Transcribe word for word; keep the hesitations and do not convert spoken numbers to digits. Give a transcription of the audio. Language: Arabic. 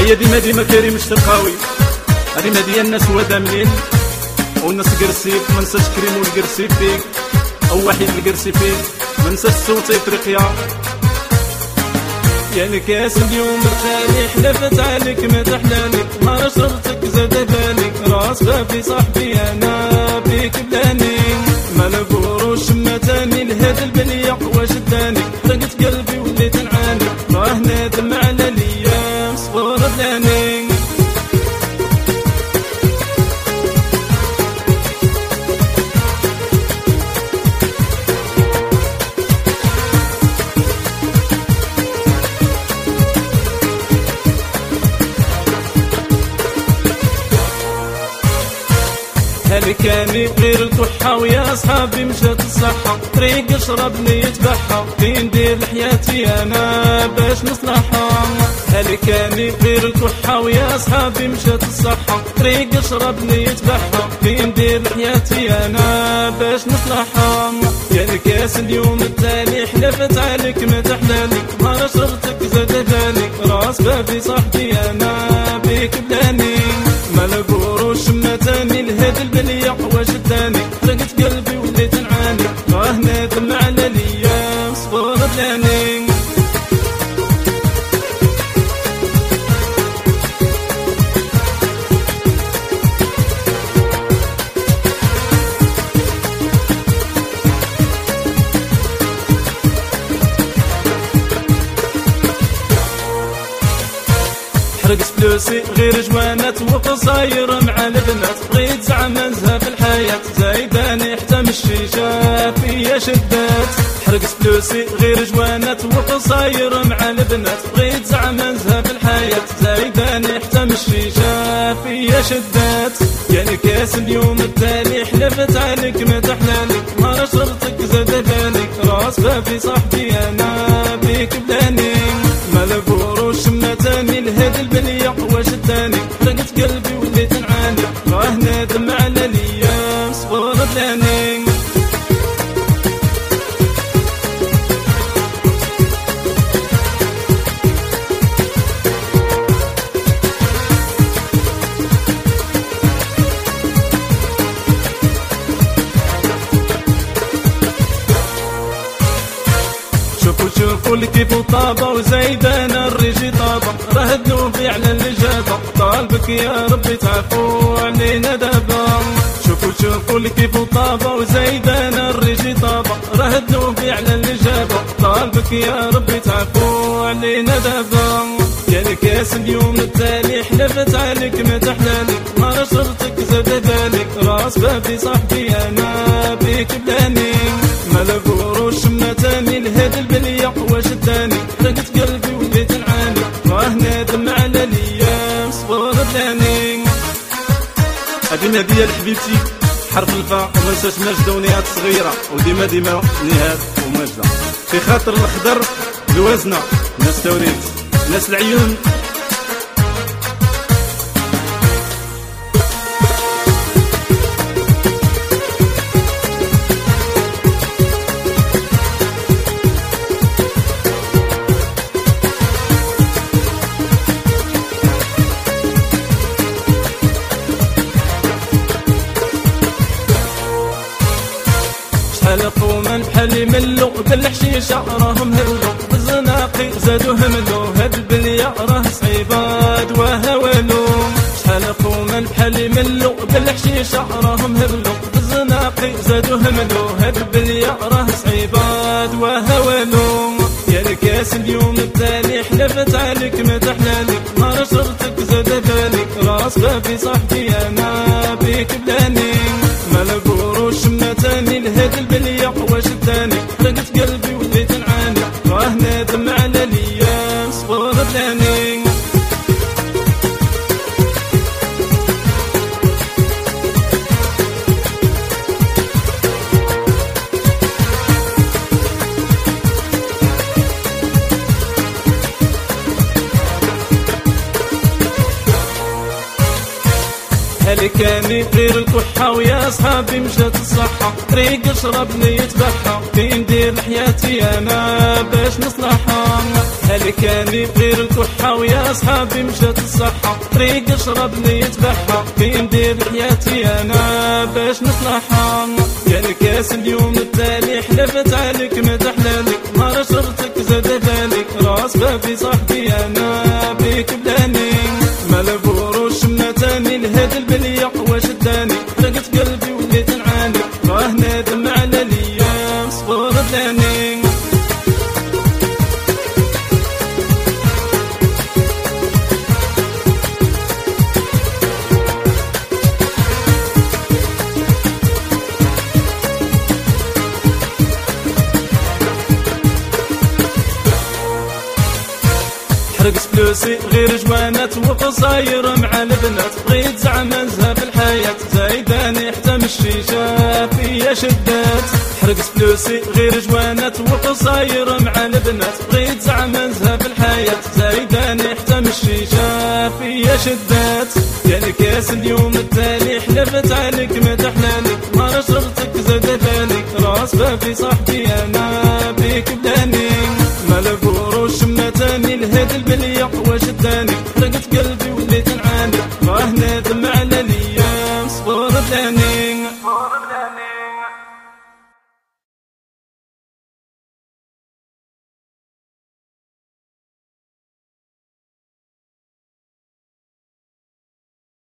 هي ديما ديما كريم الشرقاوي، ديما ديال الناس هو داملين والناس قرسيف، ما نساش كريم والقرسيف فيك او وحيد القرسي فيك، ما نساش صوت افريقيا. يعني كاس اليوم الثاني حلفت عليك ما تحلالك، نهار شرطك زاد بالك، راس بابي صاحبي انا بيك بلاني، ما نقولوش ما تاني لهاد البلية واش داني، رقت قلبي وليت نعاني، راه نادم على الايام صغور بلاني. هل كاني غير الكحة ويا أصحابي مشات الصحة، طريق شربني يتبحى، فين ندير لحياتي أنا باش نصلحها. هل كاني غير الكحة ويا أصحابي مشات الصحة، طريق شربني يتبحى، فين ندير لحياتي أنا باش نصلحها. يا الكاس اليوم التالي حلفت عليك ما تحلالك، نهار شرطك زاد بالك، راس بابي صاحبي أنا بيك بلاني، ما نقولوش ما تاني لهاد البلية واش داني، رقت قلبي وليت نعاني، راه نادم على الايام صغور بلاني. حرقت فلوسي غير جوانات وقصاير مع البنات، بغيت زعما نزهى في الحياة، زايداني حتى من الشيشة فيا شدات. حرقت فلوسي غير جوانات وقصاير مع البنات، بغيت زعما نزهى في الحياة، زايداني حتى من الشيشة فيا شدات. يعني كاس اليوم التالي حلفت عليك ما تحلالك، نهار شرطك زاد بالك، راس بابي صاحبي انا بيك بلاني، ما نقولوش ما تاني لهاد البلية واش داني، رقت قلبي وليت نعاني، راه نادم على الايام صغور بلاني. شوفوا شوفوا اللي كيف طابة وزايدانا الريجي طابة، راه الذنوبي على اللي جابة، طالبك يا ربي تعفو علينا دابا. شوفوا شوفوا اللي كيف طابة وزايدانا الريجي طابة، راه الذنوبي على اللي جابة، طالبك يا ربي تعفو علينا دابا. يا الكاس اليوم التالي حلفت عليك ما تحلالك، نهار شرطك زاد بالك، راس بابي صاحبي انا بيك بلاني، ما نقولوش ما تاني لهاد البلية واش داني، رقت قلبي وليت نعاني، راه نادم على الايام صغور بلاني. ديما ديال حبيبتي حرف الفاء، وما نساش ماجدة ونهاد صغيرة، وديما ديما نهاد وماجدة، في خاطر الخضر الوزنة، ناس توريت ناس العيون. شحال قوما بحال يملو بالحشيشة راهم هلو، بالزناقي زادو هملو، هاد البلية راه صعيبة دواها والو. شحال قوما بحال يملو بالحشيشة راهم هلو، بالزناقي زادو هملو، هاد البلية راه صعيبة دواها والو. يا الكاس اليوم التالي حلفت عليك ما تحلالك، نهار شرطك زاد بالك، راس بابي صاحبي انا بيك بلاني، ما نقولوش ما تاني لهاد البلية واش داني، رقت قلبي وليت نعاني، راه نادم على الايام صغور بلاني. هل كاني غير الكحة ويا أصحابي مشات الصحة، طريق شربني يتبحى، فين ندير لحياتي أنا باش نصلحها. هل كاني غير الكحة ويا صحابي مشات الصحة طريق اشرب لي يتبحى كي ندير حياتي انا باش نصلحها يا الكاس اليوم التالي حلفت عليك ما تحلالك نهار شربتك زاد بالك راس بابي صاحبي انا بيك بلاني مال بوروش متاني لهاد البلية واش داني حرقت قلبي وليت نعاني راه نادم على الايام صبر بلاني حرقت فلوسي غير جوانات وقصاير مع البنات بغيت زعما نزهى في الحياة زايداني حتى من الشيشة فيا شدات حرقت فلوسي غير جوانات وقصاير مع البنات بغيت زعما نزهى في الحياة زايداني حتى من الشيشة فيا شدات يا الكاس اليوم التالي حلفت عليك ما تحلالك نهار شربتك زاد بالك راس بابي صاحبي انا بيك بلاني مال بوروش متاني لهاد البلية واش